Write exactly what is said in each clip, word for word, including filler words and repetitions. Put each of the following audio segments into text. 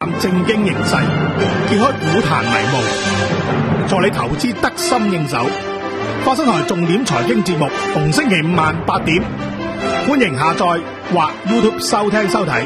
正經形勢，揭開股壇迷霧，助你投資得心應手。發生台重點財經節目，逢星期五晚八點，歡迎下載或 YouTube 收聽收睇。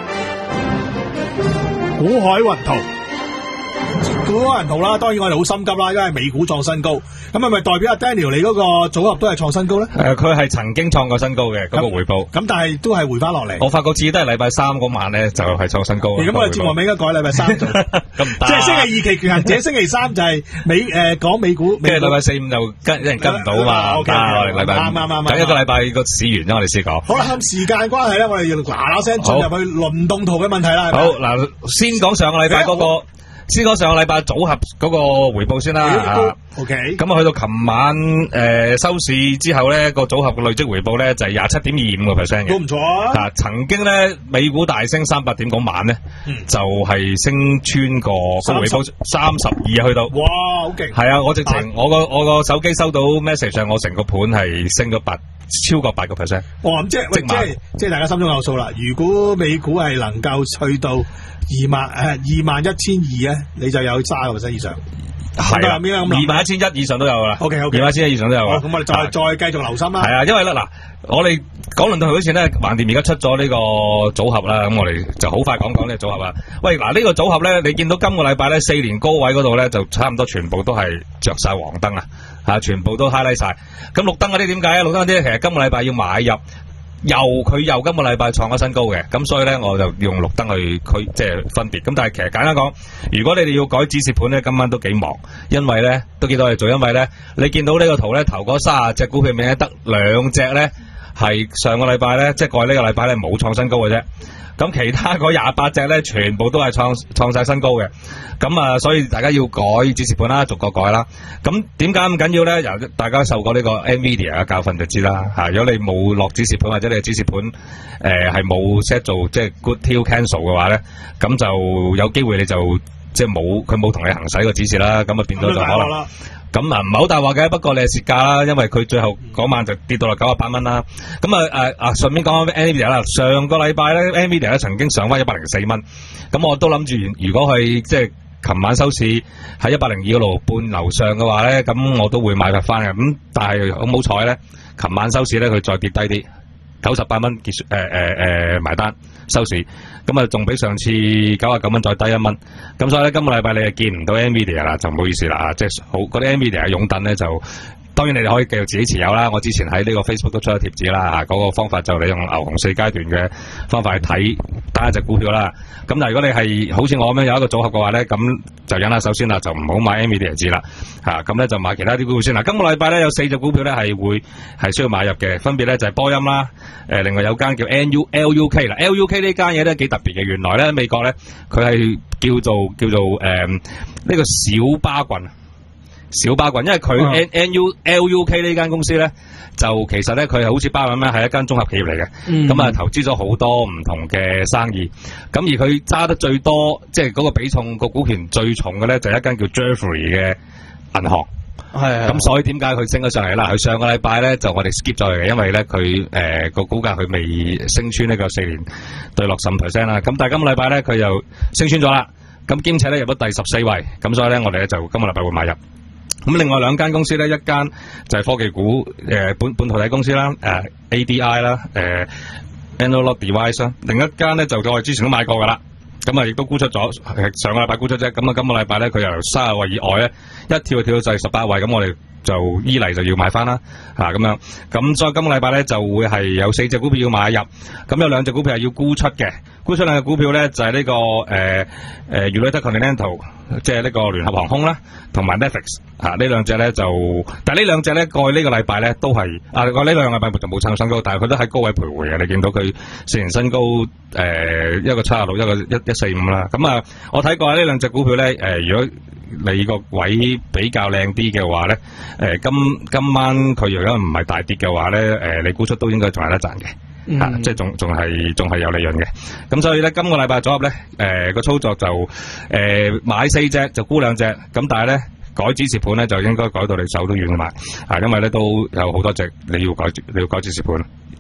股海雲圖。股海雲圖啦，當然我哋好心急啦，因為美股創新高，咁係咪代表阿 Daniel 你嗰個組合都係創新高咧？ 誒，佢係曾經創過新高嘅嗰個回報， 咁但係都係回翻落嚟。 我發覺次都係禮拜三嗰晚咧就係創新高。 咁我哋節目咪應該改禮拜三做，即係星期二期權行者，星期三就係美誒講美股， 跟住禮拜四五就跟有人跟唔到啊嘛。 OK， 我哋禮拜啱啱啱， 等一個禮拜個市完咗，我哋先講。 好啦，咁時間關係咧，我哋要嗱嗱聲進入去輪動圖嘅問題啦。 好嗱，先講上個禮拜嗰個。先講上個禮拜組合嗰個回報先啦。 O K。 咁啊，去到琴晚誒、呃、收市之後咧，個組合嘅累積回報咧就係廿七點二五個 percent 嘅， 都唔錯啊。 嗱，曾經咧美股大升三百點嗰晚咧，嗯、就係、是、升穿過個回報三十二去到。哇，好勁！係啊，我直情我個我個手機收到 message 上，我成個盤係升咗八超過八個 percent。哇，咁即係即係即係大家心中有數啦。如果美股係能夠去到二萬誒二萬一千二咧，你就有三個 percent 以上。係啊，二萬一千一以上都有啦。O K O K，二萬一千一以上都有。咁我哋再再繼續留心啦。係啊， 因為咧嗱，我哋講輪到嗰次咧，橫掂而家出咗呢個組合啦，咁我哋就好快講講呢個組合啦。喂，嗱呢個組合咧，你見到今個禮拜咧四年高位嗰度咧，就差唔多全部都係着晒黃燈啊，吓全部都 highlight 晒。咁綠燈嗰啲點解啊？綠燈嗰啲其實今個禮拜要買入。又佢又今個禮拜創咗新高嘅，咁所以咧我就用綠燈去佢即係分別。咁但係其實簡單講，如果你哋要改指示盤咧，今晚都幾忙，因為咧都幾多嘢做，因為咧你見到呢個圖咧，頭嗰三十隻股票入面咧得兩隻咧係上個禮拜咧，即係過去呢個禮拜咧冇創新高嘅啫。咁其他嗰廿八隻咧，全部都係創創晒新高嘅。咁啊，所以大家要改指示盤啦，逐個改啦。咁點解咁緊要咧？由大家受過呢個 Nvidia 嘅教訓就知啦。吓，如果你冇落指示盤或者你嘅指示盤誒係冇 set 做即係 good till cancel 嘅話咧，咁就有機會你就即係冇佢冇同你行使個指示啦。咁啊變咗就可能。咁啊唔係好大話嘅，不過你係蝕價啦，因為佢最後嗰晚就跌到落九十八蚊啦。咁啊誒啊順便講翻 Nvidia 啦，上個禮拜咧 Nvidia 咧曾經上翻一百零四蚊，咁我都諗住如果係即係琴晚收市喺一百零二嗰度半樓上嘅話咧，咁我都會買入翻嘅。咁但係好唔好彩咧，琴晚收市咧佢再跌低啲，九十八蚊結誒誒誒埋單收市，咁啊仲比上次九十九蚊再低一蚊，咁所以咧今個禮拜你係見唔到 Nvidia 啦，就唔好意思啦，即係好嗰啲 Nvidia 嘅擁躉咧就。當然你哋可以繼續自己持有啦，我之前喺呢個 Facebook 都出咗貼紙啦，嗰、那個方法就你用牛熊四階段嘅方法去睇單一隻股票啦。咁但係如果你係好似我咁樣有一個組合嘅話咧，咁就忍下手先啦，就唔好買 Nvidia 字啦，吓咁咧就買其他啲股票先啦。今個禮拜咧有四隻股票咧係會係需要買入嘅，分別咧就係、是、波音啦，誒、呃、另外有間叫 N U L U K 啦 ，L U K 呢間嘢咧幾特別嘅，原來咧美國咧佢係叫做叫做誒呢、呃這個小巴郡。小巴郡，因為佢 N N U L U K 呢間公司咧，就其實咧佢係好似巴郡咁樣，係一間綜合企業嚟嘅。咁啊、嗯，投資咗好多唔同嘅生意。咁而佢揸得最多，即係嗰個比重個股權最重嘅咧，就係一間叫 Jeffrey 嘅銀行。係。咁所以點解佢升咗上嚟啦？佢上個禮拜咧就我哋 skip 咗嘅，因為咧佢誒個股價佢未升穿呢個四年對落十五 percent 啦。咁但係今個禮拜咧佢又升穿咗啦。咁兼且咧入咗第十四位。咁所以咧我哋咧就今個禮拜會買入。咁另外兩間公司咧，一間就係科技股，誒、呃、本本土體公司啦，誒、呃、A D I 啦，誒 Analog Device 啦，另一間咧就我哋之前都買過噶啦，咁啊亦都沽出咗，上個禮拜沽出啫，咁啊今個禮拜咧佢由三十位以外咧一跳跳到就係十八位，咁我哋就依嚟就要買翻啦，嚇、啊、咁樣，咁所以今個禮拜咧就會係有四隻股票要買入，咁有兩隻股票係要沽出嘅，沽出兩隻股票咧就係、是、呢、這個誒誒 United Continental。即係呢個聯合航空啦，同埋 Netflix 嚇、啊、呢兩隻咧就，但係呢兩隻咧過去呢個禮拜咧都係啊，過呢兩個禮拜就冇創新高，但係佢都喺高位徘徊嘅。你見到佢四年新高誒、呃、一個七十六，一個一一四五啦。咁啊，我睇過呢兩隻股票咧誒、呃，如果你個位比較靚啲嘅話咧，誒、呃、今今晚佢如果唔係大跌嘅話咧，誒、呃、你沽出都應該仲有得賺嘅。嗯、啊，即係仲仲係仲係有利潤嘅，咁所以咧今個禮拜組合咧，誒、呃、個操作就誒、呃、買四隻就沽兩隻，咁但係咧改指示盤咧就應該改到你手都軟埋，啊，因為咧都有好多隻你要改你要改指示盤。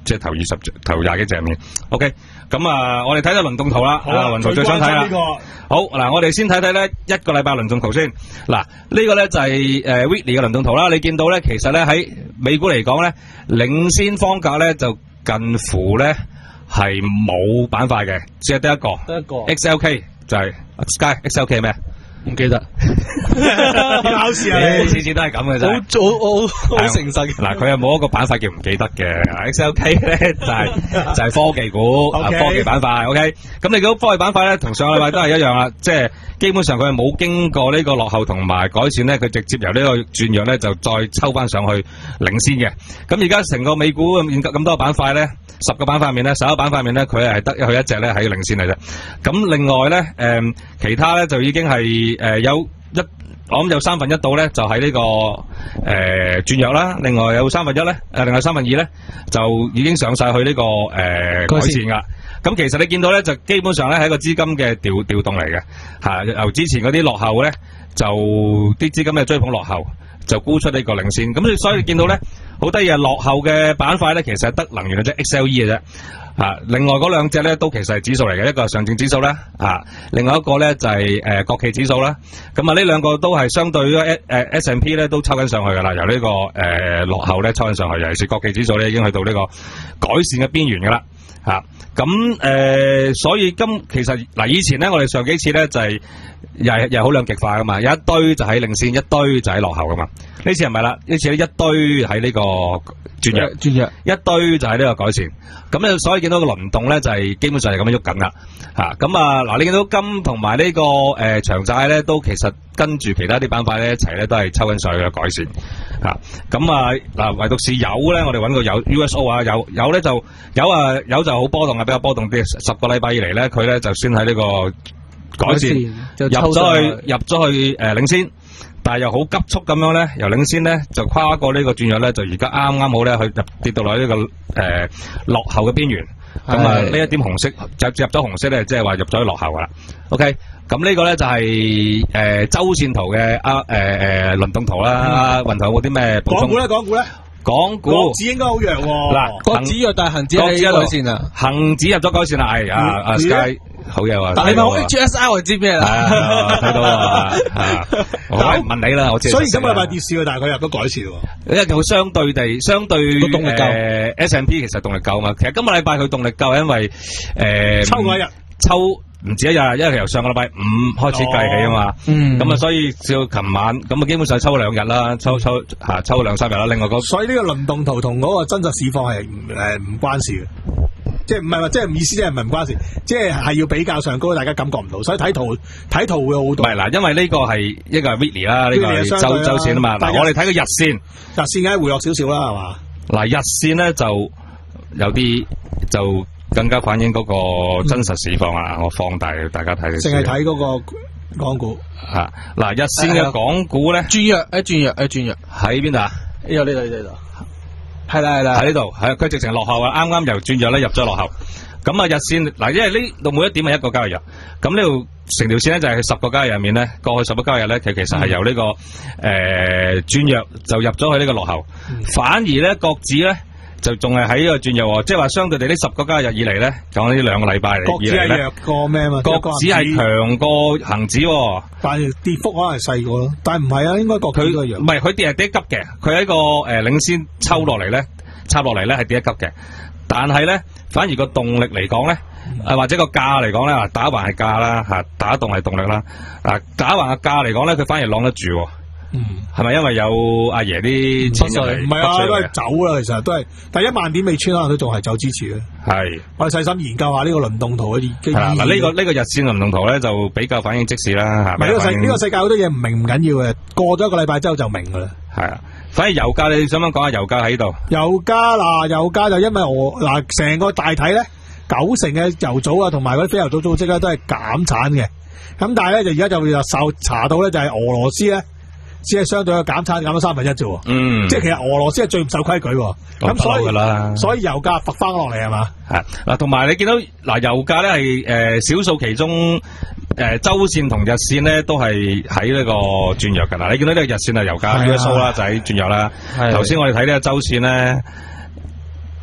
即係頭二十頭廿幾隻入面。OK， 咁啊，我哋睇睇輪動圖啦。 好啊， 輪圖最想睇啦。好嗱，我哋先睇睇咧一個禮拜輪動圖先。嗱，呢個咧就係誒 weekly 嘅輪動圖啦。你見到咧，其實咧喺美股嚟講咧，領先方格咧就近乎咧係冇板塊嘅，只係得一個。 得一個。 X L K 就係 Sky X L K 係咩？ 唔記得。 考試啊！ 次次都係咁嘅啫。 好早，好好誠實。 嗱，佢又冇一個板塊叫唔記得嘅。X L K 咧就係就係科技股，科技板塊。OK，咁你嗰科技板塊咧，同上個禮拜都係一樣啦。即係基本上佢係冇經過呢個落後同埋改善咧，佢直接由呢個轉弱咧就再抽翻上去領先嘅。咁而家成個美股咁咁多個板塊咧，十個板塊面咧，十一個板塊面咧，佢係得佢一隻咧喺領先嚟啫。咁另外咧，誒其他咧就已經係誒有一。我諗有三分一度咧，就喺呢、這個誒轉弱啦。另外有三分一咧，誒另外三分二咧，就已經上晒去呢、這個誒、呃、改善噶。咁其實你見到咧，就基本上咧係一個資金嘅調調動嚟嘅吓。由之前嗰啲落後咧，就啲資金嘅追捧落後，就沽出呢個領先。咁所以你見到咧，好得意啊！落後嘅板塊咧，其實係得能源嘅啫 ，X L E 嘅啫。啊，另外嗰兩隻咧都其實係指數嚟嘅，一個係上證指數啦，啊，另外一個咧就係、是、誒、呃、國企指數啦。咁啊，呢兩個都係相對於誒 S and P 咧都抽緊上去噶啦，由呢、這個誒、呃、落後咧抽緊上去，尤其是國企指數咧已經去到呢個改善嘅邊緣噶啦。吓咁誒，所以今其實嗱，以前咧我哋上幾次咧就係、是、又係又好兩極化噶嘛，有一堆就喺領先，一堆就喺落後噶嘛。呢次係咪啦？呢次咧一堆喺呢個轉弱，轉弱一堆就喺呢個改善。咁咧，所以見到個輪動咧就係、是、基本上係咁樣喐緊啦。吓咁啊嗱，你見到金同埋呢個誒、呃、長債咧，都其實跟住其他啲板塊咧一齊咧都係抽緊上去嘅改善。吓咁啊嗱，唯獨是油咧，我哋揾個油 U S O 啊，油油咧就油啊油就好波動啊，比較波動啲。十個禮拜以嚟咧，佢咧就先喺呢個改善，入咗去入咗去誒、呃、領先。但係又好急速咁樣咧，由領先咧就跨過呢個轉弱咧，就而家啱啱好咧去入跌到落呢、這個誒、呃、落後嘅邊緣。咁啊呢一點紅色就入咗紅色咧，即係話入咗落後噶啦。OK，咁呢個咧就係、是、誒、呃、周線圖嘅啊誒誒輪動圖啦。雲頭有冇啲咩補充？ 港股咧，港股咧， 港股國指應該好弱喎。 嗱， 國指弱，但係恒指係改善啊， 恒指入咗改善啦，係啊啊 Sky。好嘢喎！ 但係你問我 H S I 我知咩啦？ 睇到啊！我問你啦，我知。 所以今個禮拜跌市，但係佢入咗改善喎。 因為佢相對地，相對個動力夠。 誒 S and P 其實動力夠嘛。其實今個禮拜佢動力夠，因為誒抽嗰一日， 抽唔止一日，因為由上個禮拜五開始計起啊嘛。 嗯。 咁啊，所以到琴晚咁啊，基本上抽兩日啦，抽抽嚇抽兩三日啦。另外嗰， 所以呢個輪動圖同嗰個真實市況係誒唔關事嘅。即係唔係話，即係唔意思，即係唔係唔關事，即係係要比較上高，大家感覺唔到，所以睇圖睇圖會好多。 唔係嗱，因為呢個係一個係 weekly 啦，呢個係周周線啊嘛。嗱，我哋睇個日線，日線梗係回落少少啦，係嘛？ 嗱，日線咧就有啲就更加反映嗰個真實市況啊！我放大大家睇。 淨係睇嗰個港股啊！嗱，日線嘅港股咧， 轉弱，誒轉弱，誒轉弱， 喺邊度啊？ 呢度呢度呢度。係啦係啦， 喺呢度，係佢直情落後啊！啱啱由轉弱咧入咗落後，咁啊日線嗱，因為呢度每一點係一個交易日，咁呢度成條線咧就係十個交易日入面咧，過去十個交易日咧，佢其實係由呢、這個誒轉弱就入咗去呢個落後，嗯、反而咧國指咧就仲係喺呢個轉弱，即係話相對地呢十個交易日以嚟咧，講呢兩個禮拜嚟以嚟咧，國指係弱過咩嘛？國指係強過恒指， 但係跌幅可能係細過咯。但係唔係啊，應該國指都係弱。唔係佢跌係跌一級嘅，佢喺個誒、呃、領先抽落嚟咧，插落嚟咧係跌一級嘅。但係咧，反而個動力嚟講咧，誒或者個價嚟講咧，打橫係價啦吓，打動係動力啦。嗱，打橫嘅價嚟講咧，佢反而晾得住。嗯，係咪因為有阿爺啲錢嚟？ 唔係啊，都係走啦，其實都係。但係一萬點未穿啊，都仲係走支持嘅。係，我哋細心研究下呢個輪動圖嘅意義。 嗱，呢個呢個日線輪動圖咧就比較反映即時啦。 唔係呢個世呢個世界好多嘢唔明唔緊要嘅，過咗一個禮拜之後就明噶啦。 係啊，反而油價你想唔想講下油價喺度？ 油價嗱，油價就因為我嗱成個大體咧，九成嘅油組啊同埋嗰啲非油組組織咧都係減產嘅。咁但係咧就而家就又受查到咧就係俄羅斯咧。只係相對嘅減產減咗三分一啫，嗯，即係其實俄羅斯係最唔守規矩，咁所以所以油價伏翻落嚟係嘛？ 係嗱，同埋你見到嗱油價咧係誒少數其中誒、呃、周線同日線咧都係喺呢個轉弱㗎嗱，你見到呢個日線係油價 U S O 啦，就喺轉弱啦。頭先我哋睇呢個周線咧，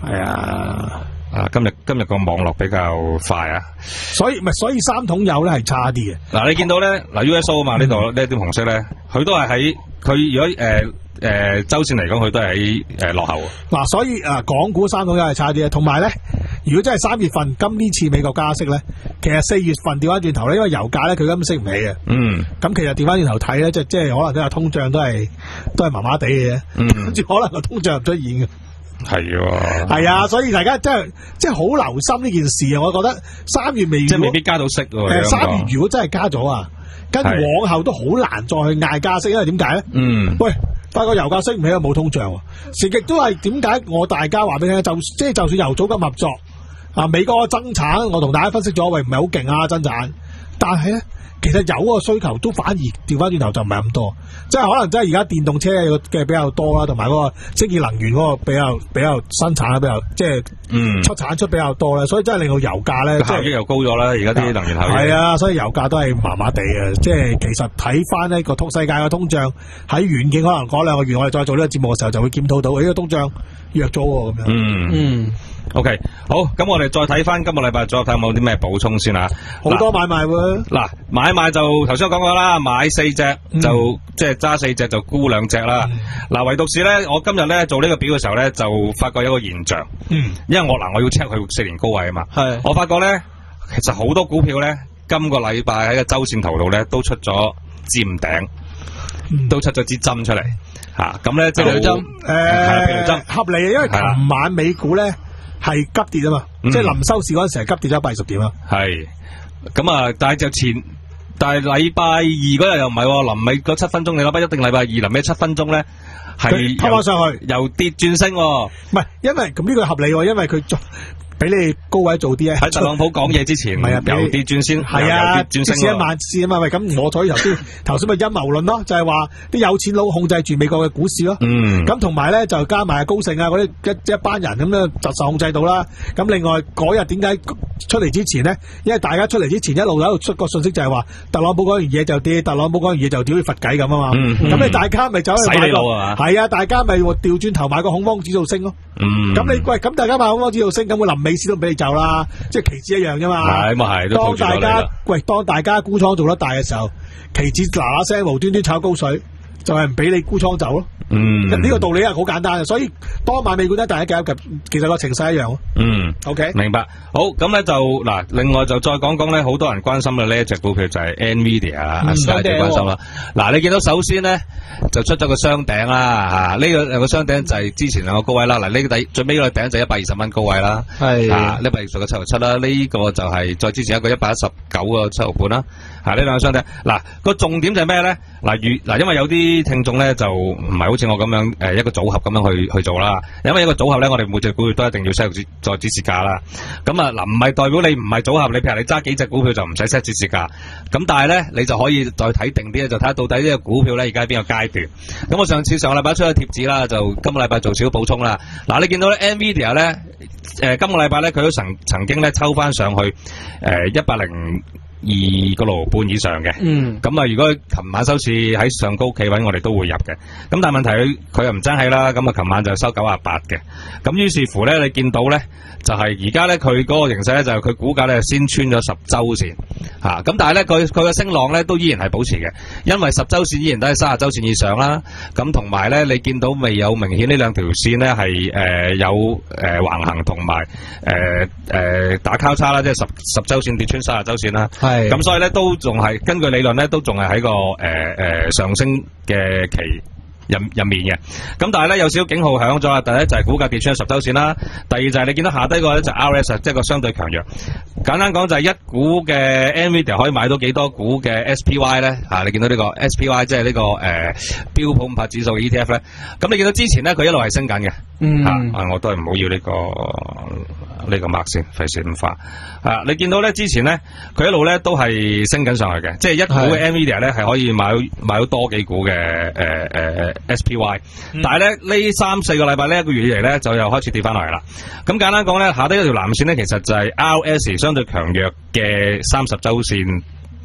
係啊。 啊！今日今日個網絡比較快啊， 所以咪所以三桶油咧係差啲嘅。 嗱，你見到咧嗱 U S O 啊嘛，呢度呢啲紅色咧，佢都係喺佢如果誒誒周線嚟講，佢都係喺誒落後。 嗱，所以啊，港股三桶油係差啲嘅。同埋咧，如果真係三月份今呢次美國加息咧，其實四月份調翻轉頭咧，因為油價咧佢根本升唔起嘅。嗯。咁其實調翻轉頭睇咧，即即係可能都有通脹都係都係麻麻地嘅。嗯。跟住可能個通脹唔出現嘅。 係喎， 係啊，所以大家真係即係好留心呢件事啊！我覺得三月未即係未必加到息喎。 三月如果真係加咗啊，跟住往後都好難再去嗌加息，因為點解咧？嗯，喂，發覺油價升唔起又冇通脹，成極都係點解？我大家話俾你聽，就即係就算油組咁合作啊，美國嘅增產，我同大家分析咗，喂，唔係好勁啊增產，但係咧。其實有個需求都反而調翻轉頭就唔係咁多，即係可能真係而家電動車嘅比較多啦，同埋嗰個清潔能源嗰個比較比較生產啦，比較即係嗯出產出比較多咧，所以真係令到油價咧效益又高咗啦。而家啲能源效益係啊，所以油價都係麻麻地嘅。即係其實睇翻呢個通世界嘅通脹喺遠景，可能嗰兩個月我哋再做呢個節目嘅時候就會檢討到，呢個通脹弱咗喎咁樣。嗯嗯。OK， 好，咁我哋再睇翻今個禮拜再睇有冇啲咩補充先啊？ 好多買賣喎。 嗱，買賣就頭先我講過啦，買四隻就、嗯、即係揸四隻就沽兩隻啦。嗱、嗯，唯獨是咧，我今日咧做呢個表嘅時候咧，就發覺有一個現象。嗯。因為我嗱，我要 check 佢四年高位啊嘛。係。我發覺咧，其實好多股票咧，今個禮拜喺個周線圖度咧，都出咗尖頂，嗯、都出咗支針出嚟。吓，咁咧即係針。誒，針合理，因為琴晚美股咧。係急跌啊嘛，嗯、即係臨收市嗰陣時係急跌咗一百二十點啊。係，咁啊，但係就前，但係禮拜二嗰日又唔係，臨尾嗰七分鐘，你諗下一定禮拜二臨尾七分鐘咧，係推翻上去， 由跌轉升。唔係，因為咁呢個合理，因為佢俾你高位做啲咧。 喺特朗普講嘢之前， 係啊， 由跌轉先， 係啊，轉升。試一萬次啊嘛，喂，咁我所以頭先頭先咪陰謀論咯，就係話啲有錢佬控制住美國嘅股市咯。嗯。咁同埋咧就加埋高盛啊嗰啲一一班人咁樣就受控制到啦。咁另外嗰日點解出嚟之前呢？因為大家出嚟之前一路喺度出個信息就係話特朗普講完嘢就跌，特朗普講完嘢就屌佢佛計咁啊嘛。咁、嗯、你大家咪走去買個係啊，大家咪調轉頭買個恐慌指數升咯。咁、嗯、你喂咁大家買恐慌指數升，咁會臨尾市都唔俾你走啦，即係期指一樣啫嘛。 係咁啊係， 當大家喂當大家沽倉做得大嘅時候，期指嗱嗱聲無端端炒高水，就係唔俾你沽倉走咯。嗯，呢個道理係好簡單嘅，所以當買美股咧，大家夾一夾，其實個情勢一樣咯。嗯 ，OK， 明白。好，咁咧就嗱，另外就再講講咧，好多人關心嘅呢一隻股票就係 Nvidia 啊，阿 Sky 最關心啦。嗱，你見到首先咧就出咗個雙頂啦，吓、這、呢個兩個雙頂就係之前兩個高位啦。嗱，呢個底最尾個頂就一百二十蚊高位啦，係啊，一百二十個七毫七啦。呢個就係再之前一個一百一十九個七毫半啦。吓，呢兩個雙頂。嗱，個重點就係咩咧？嗱，如嗱，因為有啲聽眾咧就唔係好似我咁樣誒一個組合咁樣去去做啦，因為一個組合咧，我哋每隻股票都一定要 set 再指示價啦。咁啊嗱，唔係代表你唔係組合，你譬如你揸幾隻股票就唔使 set 指示價。咁但係咧，你就可以再睇定啲咧，就睇下到底呢個股票咧而家喺邊個階段。咁我上次上個禮拜出咗貼紙啦，就今個禮拜做少少補充啦。嗱，你見到咧 Nvidia 咧，誒、呃、今個禮拜咧佢都曾曾經咧抽翻上去誒一百零二個六半以上嘅，嗯，咁啊，如果琴晚收市喺上高企穩，我哋都會入嘅。咁但係問題佢佢又唔爭氣啦，咁啊，琴晚就收九啊八嘅。咁於是乎咧，你見到咧，就係而家咧佢嗰個形勢咧，就係佢股價咧先穿咗十周線，吓、啊，咁但係咧佢佢嘅升浪咧都依然係保持嘅，因為十周線依然都係三十周線以上啦。咁同埋咧，你見到未有明顯呢兩條線咧係誒有誒橫行同埋誒誒打交叉啦，即係十十周線跌穿三十周線啦。咁所以咧都仲係根據理論咧都仲係喺個誒誒、呃、上升嘅期入入面嘅。咁但係咧有少少警號響咗啦。第一就係股價跌穿十周線啦，第二就係你見到下低個咧就 R S 即係個相對強弱。簡單講就係一股嘅 Nvidia 可以買到幾多股嘅 S P Y 咧？吓、啊，你見到呢個 S P Y 即係呢、這個誒、呃、標普五百指數嘅 E T F 咧。咁你見到之前咧佢一路係升緊嘅，吓、嗯啊，我都係唔好要呢、這個呢、這個 mark 先，費事咁花。啊！你見到咧，之前咧，佢一路咧都係升緊上去嘅，即係一股嘅 Nvidia 咧係可以買到買到多幾股嘅誒誒 S P Y，嗯、但係咧呢三四個禮拜呢一個月以嚟咧就又開始跌翻落嚟啦。咁簡單講咧，下低一條藍線咧其實就係 R S 相對強弱嘅三十週線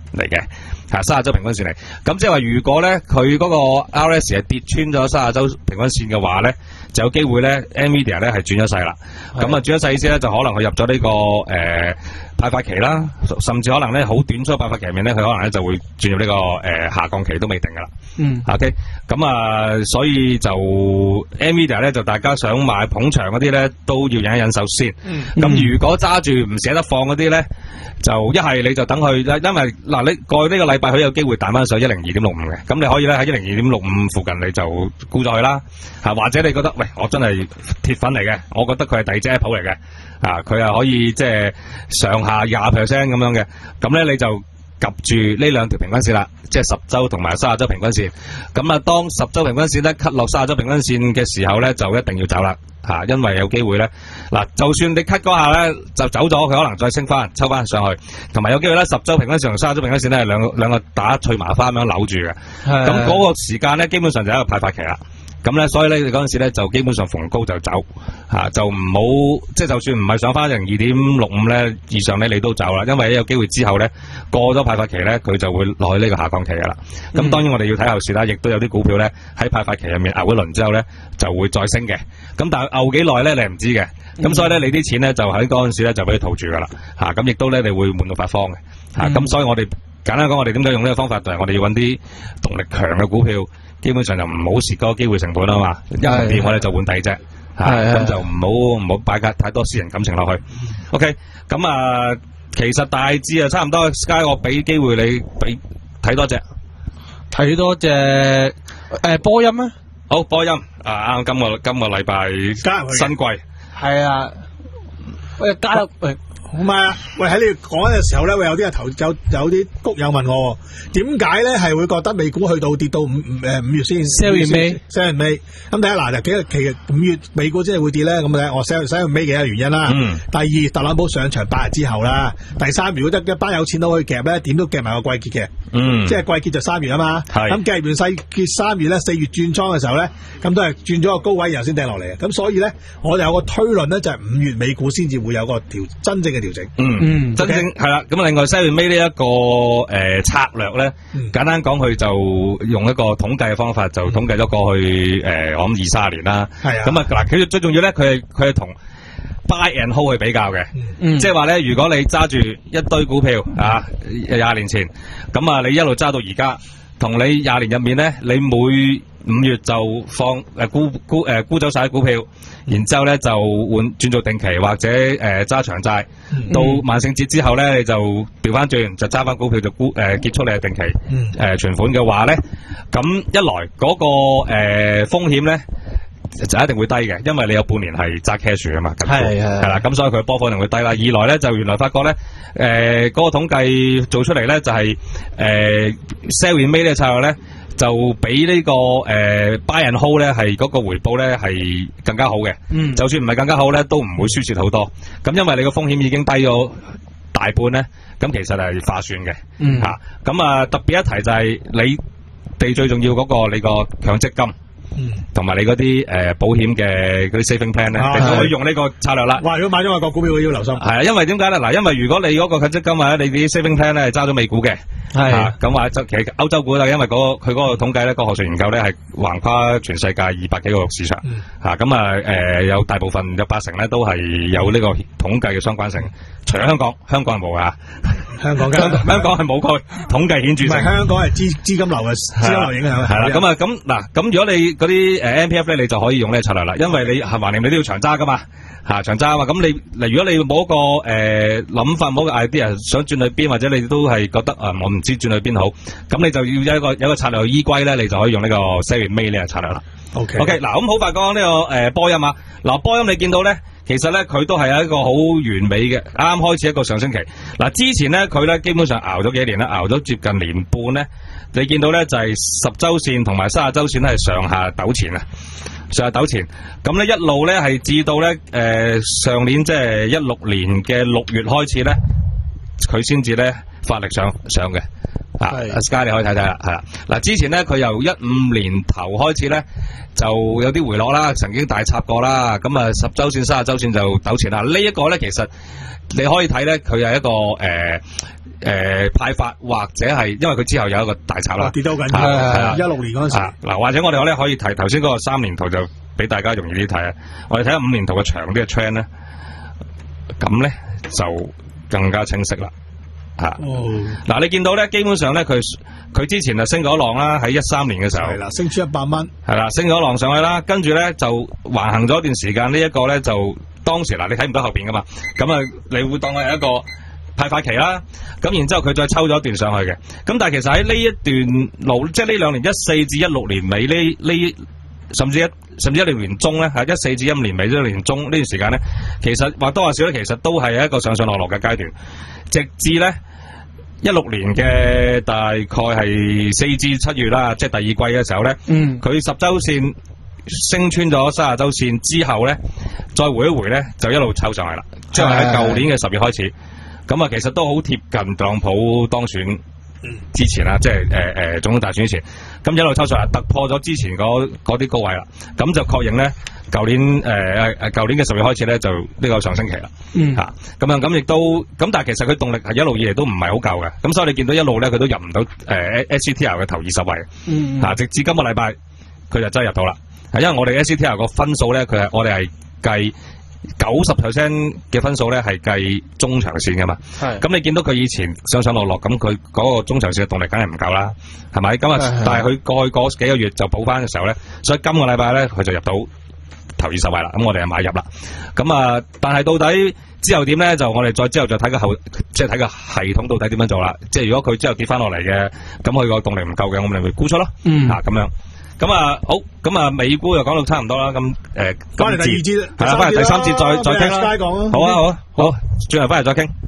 嚟嘅，吓三十周平均線嚟。咁即係話，如果咧佢嗰個 R S 係跌穿咗三十周平均線嘅話咧，就有機會咧 Nvidia 咧係轉咗勢啦。咁啊轉咗勢意思咧，就可能佢入咗呢、這個誒、呃、派發期啦，甚至可能咧好短促派發期入面咧，佢可能咧就會轉入呢、這個誒、呃、下降期都未定噶啦。嗯 ，OK， 咁啊，所以就 Nvidia 咧就大家想買捧場嗰啲咧都要忍一忍手先。咁、嗯、如果揸住唔捨得放嗰啲咧，就一係你就等佢，因為嗱你過去呢個禮拜佢有機會彈翻上一零二點六五嘅，咁你可以咧喺一零二點六五附近你就沽咗佢啦，吓或者你覺得喂我真係鐵粉嚟嘅，我覺得佢係第二隻 Apple 嚟嘅，啊佢係可以即係上下廿 percent 咁樣嘅，咁咧你就及住呢兩條平均線啦，即係十周同埋三十周平均線，咁啊當十周平均線咧 cut 落三十周平均線嘅時候咧，就一定要走啦。吓，因為有機會咧，嗱，就算你 cut 嗰下咧就走咗，佢可能再升翻，抽翻上去，同埋有機會咧，十周平均線同三十周平均線咧係兩個兩個打脆麻花咁樣扭住嘅，咁嗰個時間咧基本上就係一個派發期啦。咁咧，所以咧，你嗰陣時咧就基本上逢高就走，吓、啊、就唔好，即係就算唔係上翻零二點六五咧以上咧，你都走啦，因為有機會之後咧過咗派發期咧，佢就會落去呢個下降期噶啦。咁、嗯、當然我哋要睇後市啦，亦都有啲股票咧喺派發期入面牛一輪之後咧就會再升嘅。咁但係牛幾耐咧，你唔知嘅。咁、嗯、所以咧，你啲錢咧就喺嗰陣時咧就俾佢套住噶啦，吓、啊、咁亦都咧你會悶到發慌嘅。吓、啊、咁、嗯、所以我哋簡單講，我哋點解用呢個方法就係、是、我哋要揾啲動力強嘅股票。基本上就唔好蝕嗰個機會成本啊嘛，一唔掂我哋就換第二隻，吓咁就唔好唔好擺太多私人感情落去。OK， 咁啊，其實大致啊差唔多 ，Sky 我俾機會你俾睇多隻， 睇多隻誒、呃、波音啊， 好波音啊，啱今個今個禮拜新貴係啊，喂加入喂。 唔係啊！喂，喺你講嘅時候咧，會有啲投有有啲谷友問我，點解咧係會覺得美股去到跌到五五誒五月先 sell 完尾 sell 完尾？咁第一嗱就幾個其實五月美股真係會跌咧，咁睇我 sell sell 完尾幾個原因啦。嗯、第二，特朗普上場八日之後啦。第三，如果得一班有錢都可以夾咧，點都夾埋個季結嘅。嗯，即係季結就三月啊嘛。係咁夾完細結三月咧，四月轉倉嘅時候咧，咁都係轉咗個高位，然後先掟落嚟嘅。咁所以咧，我哋有個推論咧，就係、是、五月美股先至會有個調真正嘅調整。 嗯嗯，真正係啦。咁、okay. 另外 sell 完尾呢一個誒、呃、策略咧、嗯，簡單講，佢就用一個統計嘅方法，就統計咗過去誒、呃、我諗二三十年啦。係啊。咁啊嗱，佢最重要咧，佢係佢係同 buy and hold 去比較嘅。嗯。即係話咧，如果你揸住一堆股票啊，廿年前，咁啊你一路揸到而家，同你廿年入面咧，你每五月就放誒沽沽誒沽走晒啲股票，然之後咧就換轉做定期或者誒揸、呃、長債、嗯，到萬聖節之後咧你就調翻轉就揸翻股票就沽誒、呃、結束你嘅定期誒存、呃、款嘅話咧，咁一來嗰、那個誒、呃、風險咧就一定會低嘅，因為你有半年係揸 cash 啊嘛，係係係啦，咁所以佢波幅一定會低啦。二來咧就原來發覺咧誒嗰個統計做出嚟咧就係誒 sell 完尾呢個策略咧。就比呢、這個誒、呃、buy and hold 咧係嗰個回報咧係更加好嘅，嗯，就算唔係更加好咧，都唔會輸蝕好多。咁因為你個風險已經低咗大半咧，咁其實係划算嘅，嗯吓。咁啊特別一提就係你哋最重要嗰、那個你個強積金。嗯，同埋你嗰啲誒保險嘅嗰啲 saving plan 咧，你都可以用呢個策略啦。哇！如果買咗外國股票，要留心。係啊，因為點解咧？嗱，因為如果你嗰個強積金啊，你啲 saving plan 咧係揸咗美股嘅，係咁話就其實歐洲股啦，因為嗰佢嗰個統計咧，個學術研究咧係橫跨全世界二百幾個市場，吓咁啊誒有大部分有八成咧都係有呢個統計嘅相關性，除咗香港，香港係冇啊。香港香港香港係冇個統計顯著性，唔係香港係資資金流嘅資金流影響係啦。咁啊咁嗱咁如果你嗰啲誒 M P F 咧，你就可以用呢個策略啦，因為你係橫掂你都要長揸噶嘛嚇長揸啊嘛。咁你嗱如果你冇一個誒諗、呃、法冇個 idea 想轉去邊，或者你都係覺得啊、呃、我唔知轉去邊好，咁你就要有一個有一個策略去依歸咧，你就可以用呢個 sell May 呢個策略啦。OK OK 嗱咁好快講呢、這個誒、呃、波音啊嗱波音你見到咧。其實咧，佢都係有一個好完美嘅，啱啱開始一個上升期。嗱，之前咧，佢咧基本上熬咗幾年啦，熬咗接近年半咧。你見到咧就係十周線同埋三十周線咧係上下糾纏啊，上下糾纏。咁咧一路咧係至到咧誒、呃、上年即係一六年嘅六月開始咧，佢先至咧發力上上嘅。 啊 ，Sky 你可以睇睇啦，係啦。嗱，之前咧佢由一五年頭開始咧就有啲回落啦，曾經大插過啦，咁啊十周線、三十周線就糾纏啦。這個、呢一個咧其實你可以睇咧，佢係一個誒。呃誒、呃，派發或者係，因為佢之後有一個大插啦， 跌得好緊要，係啊，一六年嗰陣時，嗱、啊，或者我哋咧可以提頭先嗰個三年圖就俾大家容易啲睇啊，我哋睇下五年圖嘅長啲嘅 trend 咧，咁咧就更加清晰啦，吓、啊，嗱、哦啊，你見到咧，基本上咧佢佢之前就升咗浪啦，喺一三年嘅時候，係啦，升出一百蚊，係啦，升咗浪上去啦，跟住咧就橫行咗一段時間，這個、呢一個咧就當時嗱、啊，你睇唔到後邊噶嘛，咁啊，你會當佢係一個派發期啦，咁然之後佢再抽咗一段上去嘅，咁但係其實喺呢一段路，即係呢兩年一四至一六年尾呢呢，甚至一甚至一六年中咧，係一四至一五年尾一六年中呢段時間咧，其實或多或少咧，其實都係一個上上落落嘅階段，直至咧一六年嘅大概係四至七月啦，即係第二季嘅時候咧，嗯，佢十週線升穿咗三十週線之後咧，再回一回咧，就一路抽上去啦，即係喺舊年嘅十月開始。咁啊，其實都好貼近特朗普當選之前啦，即係誒誒總統大選之前，咁一路抽上嚟，突破咗之前嗰啲高位啦，咁就確認咧，舊年誒誒舊年嘅十月開始咧，就呢個上升期啦，嗯嚇，咁樣咁亦都，咁但係其實佢動力係一路以嚟都唔係好夠嘅，咁所以你見到一路咧，佢都入唔到誒 S C T R 嘅頭二十位，嗯嚇，直至今個禮拜佢就真係入到啦，係因為我哋 S C T R 個分數咧，佢係我哋係計九十 percent 嘅分數咧係計中長線噶嘛，咁你見到佢以前上上落落，咁佢嗰個中長線嘅動力梗係唔夠啦，係咪？咁啊，但係佢過去嗰幾個月就補翻嘅時候咧，所以今個禮拜咧佢就入到頭二十位啦，咁我哋就買入啦。咁啊，但係到底之後點咧？就我哋再之後再睇個後，即係睇個系統到底點樣做啦。即係如果佢之後跌翻落嚟嘅，咁佢個動力唔夠嘅，我哋咪沽出咯。嗯，啊咁樣。咁啊好，咁啊美股又講到差唔多啦，咁誒，翻嚟第二節，係啦，翻嚟第三節再再傾啦。好啊好啊好，轉頭翻嚟再傾。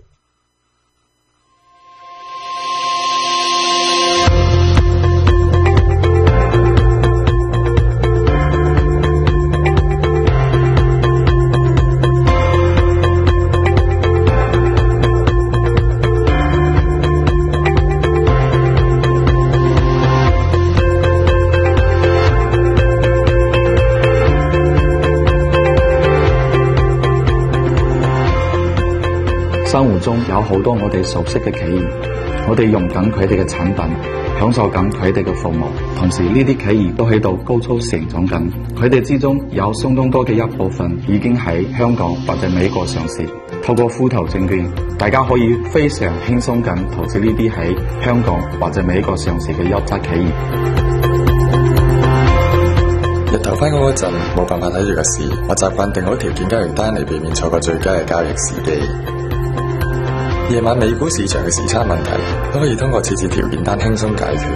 生活中有好多我哋熟悉嘅企業，我哋用緊佢哋嘅產品，享受緊佢哋嘅服務，同時呢啲企業都喺度高速成長緊，佢哋之中有相當多嘅一部分已經喺香港或者美國上市。透過富途證券，大家可以非常輕鬆咁投資呢啲喺香港或者美國上市嘅優質企業。 日頭翻工嗰陣冇辦法睇住個市，我習慣定好條件交易單嚟避免錯過最佳嘅交易時機。夜晚美股市場嘅時差問題都可以通過設置條件單輕鬆解決。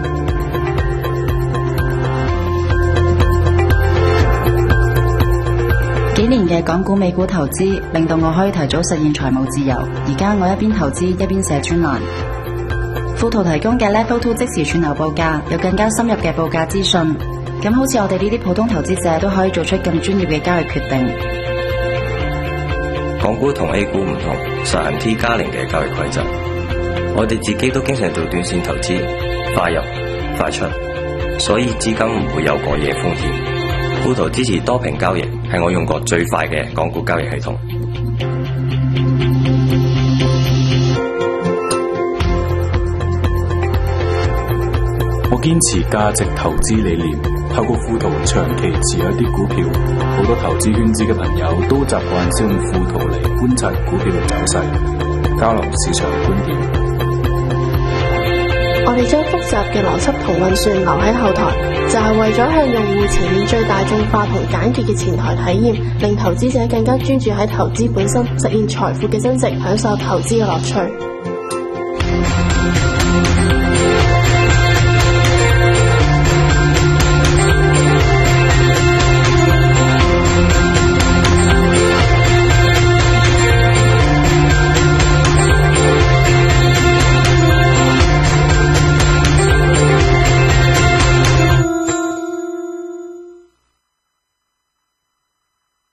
幾年嘅港股美股投資令到我可以提早實現財務自由。而家我一邊投資一邊寫專欄。富途提供嘅 Level Two 即時串流報價，有更加深入嘅報價資訊。咁好似我哋呢啲普通投資者都可以做出更專業嘅交易決定。 港股同 A 股唔同，實行 T 加零嘅交易規則。我哋自己都經常做短線投資，快入快出，所以資金唔會有過夜風險。富途支持多屏交易，係我用過最快嘅港股交易系統。 我堅持價值投資理念，透過富途長期持有一啲股票。好多投資圈子嘅朋友都習慣使用富途嚟觀察股票嘅走勢，交流市場觀點。 我哋將複雜嘅邏輯同運算留喺後台，就係、是、為咗向用戶呈現最大眾化同簡潔嘅前台體驗，令投資者更加專注喺投資本身，實現財富嘅增值，享受投資嘅樂趣。